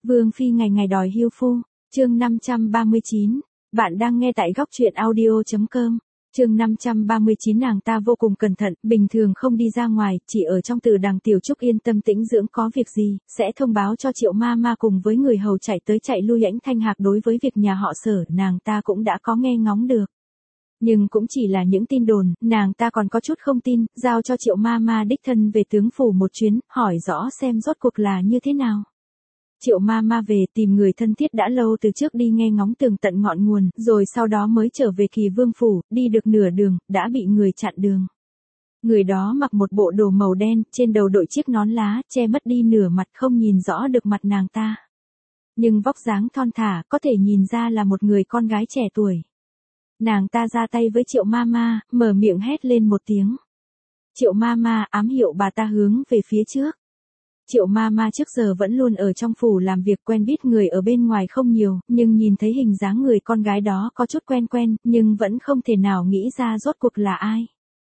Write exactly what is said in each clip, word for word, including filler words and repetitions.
Vương phi ngày ngày đòi hiêu phu, chương năm trăm ba mươi chín. Bạn đang nghe tại góc truyện audio chấm com. Chương năm trăm ba mươi chín. Nàng ta vô cùng cẩn thận, bình thường không đi ra ngoài, chỉ ở trong từ đằng Tiểu Trúc yên tâm tĩnh dưỡng, có việc gì sẽ thông báo cho Triệu ma ma cùng với người hầu chạy tới chạy lui. Ảnh Thanh Hạc đối với việc nhà họ Sở, nàng ta cũng đã có nghe ngóng được. Nhưng cũng chỉ là những tin đồn, nàng ta còn có chút không tin, giao cho Triệu ma ma đích thân về tướng phủ một chuyến, hỏi rõ xem rốt cuộc là như thế nào. Triệu ma ma về tìm người thân thiết đã lâu từ trước đi nghe ngóng tường tận ngọn nguồn, rồi sau đó mới trở về Kỳ Vương phủ, đi được nửa đường, đã bị người chặn đường. Người đó mặc một bộ đồ màu đen, trên đầu đội chiếc nón lá, che mất đi nửa mặt, không nhìn rõ được mặt nàng ta. Nhưng vóc dáng thon thả, có thể nhìn ra là một người con gái trẻ tuổi. Nàng ta ra tay với Triệu ma ma, mở miệng hét lên một tiếng. Triệu ma ma ám hiệu bà ta hướng về phía trước. Triệu ma ma trước giờ vẫn luôn ở trong phủ làm việc, quen biết người ở bên ngoài không nhiều, nhưng nhìn thấy hình dáng người con gái đó có chút quen quen, nhưng vẫn không thể nào nghĩ ra rốt cuộc là ai.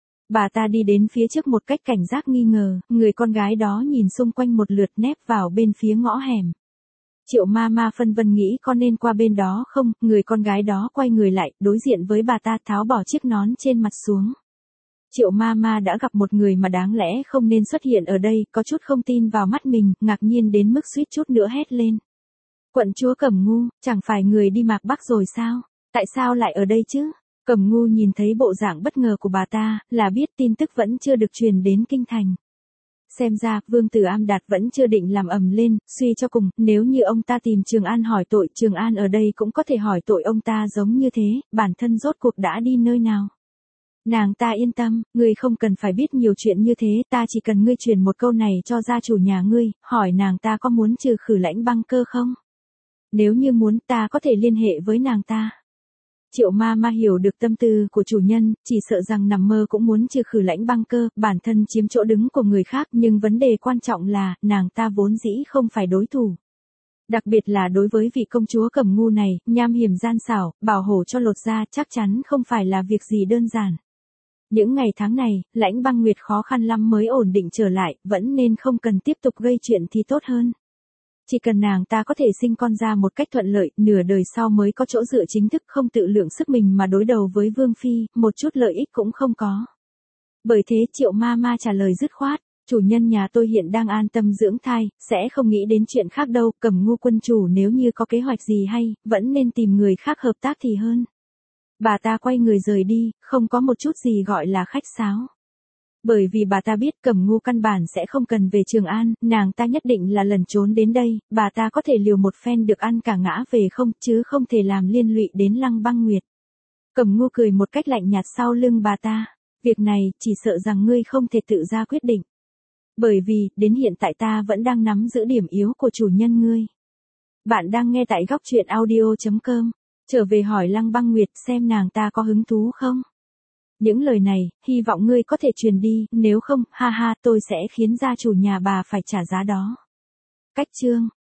Bà ta đi đến phía trước một cách cảnh giác nghi ngờ, người con gái đó nhìn xung quanh một lượt nép vào bên phía ngõ hẻm. Triệu ma ma phân vân nghĩ có nên qua bên đó không, người con gái đó quay người lại, đối diện với bà ta, tháo bỏ chiếc nón trên mặt xuống. Triệu ma ma đã gặp một người mà đáng lẽ không nên xuất hiện ở đây, có chút không tin vào mắt mình, ngạc nhiên đến mức suýt chút nữa hét lên. Quận chúa Cẩm Ngu, chẳng phải người đi Mạc Bắc rồi sao? Tại sao lại ở đây chứ? Cẩm Ngu nhìn thấy bộ dạng bất ngờ của bà ta, là biết tin tức vẫn chưa được truyền đến kinh thành. Xem ra, Vương Tử Am Đạt vẫn chưa định làm ầm lên, suy cho cùng, nếu như ông ta tìm Trường An hỏi tội, Trường An ở đây cũng có thể hỏi tội ông ta giống như thế, bản thân rốt cuộc đã đi nơi nào. Nàng ta yên tâm, ngươi không cần phải biết nhiều chuyện như thế, ta chỉ cần ngươi truyền một câu này cho gia chủ nhà ngươi, hỏi nàng ta có muốn trừ khử Lãnh Băng Cơ không? Nếu như muốn, ta có thể liên hệ với nàng ta. Triệu ma ma hiểu được tâm tư của chủ nhân, chỉ sợ rằng nằm mơ cũng muốn trừ khử Lãnh Băng Cơ, bản thân chiếm chỗ đứng của người khác, nhưng vấn đề quan trọng là, nàng ta vốn dĩ không phải đối thủ. Đặc biệt là đối với vị công chúa Cẩm Ngu này, nham hiểm gian xảo, bảo hộ cho lột da, chắc chắn không phải là việc gì đơn giản. Những ngày tháng này, Lãnh Băng Nguyệt khó khăn lắm mới ổn định trở lại, vẫn nên không cần tiếp tục gây chuyện thì tốt hơn. Chỉ cần nàng ta có thể sinh con ra một cách thuận lợi, nửa đời sau mới có chỗ dựa chính thức, không tự lượng sức mình mà đối đầu với Vương Phi, một chút lợi ích cũng không có. Bởi thế Triệu ma ma trả lời dứt khoát, chủ nhân nhà tôi hiện đang an tâm dưỡng thai, sẽ không nghĩ đến chuyện khác đâu, Cẩm Ngu quân chủ nếu như có kế hoạch gì hay, vẫn nên tìm người khác hợp tác thì hơn. Bà ta quay người rời đi, không có một chút gì gọi là khách sáo. Bởi vì bà ta biết Cẩm Ngu căn bản sẽ không cần về Trường An, nàng ta nhất định là lẩn trốn đến đây, bà ta có thể liều một phen được ăn cả ngã về không, chứ không thể làm liên lụy đến Lăng Băng Nguyệt. Cẩm Ngu cười một cách lạnh nhạt sau lưng bà ta, việc này chỉ sợ rằng ngươi không thể tự ra quyết định. Bởi vì, đến hiện tại ta vẫn đang nắm giữ điểm yếu của chủ nhân ngươi. Bạn đang nghe tại góc truyện audio chấm com. Trở về hỏi Lăng Băng Nguyệt xem nàng ta có hứng thú không. Những lời này, hy vọng ngươi có thể truyền đi, nếu không, ha ha, tôi sẽ khiến gia chủ nhà bà phải trả giá đó. Cách chương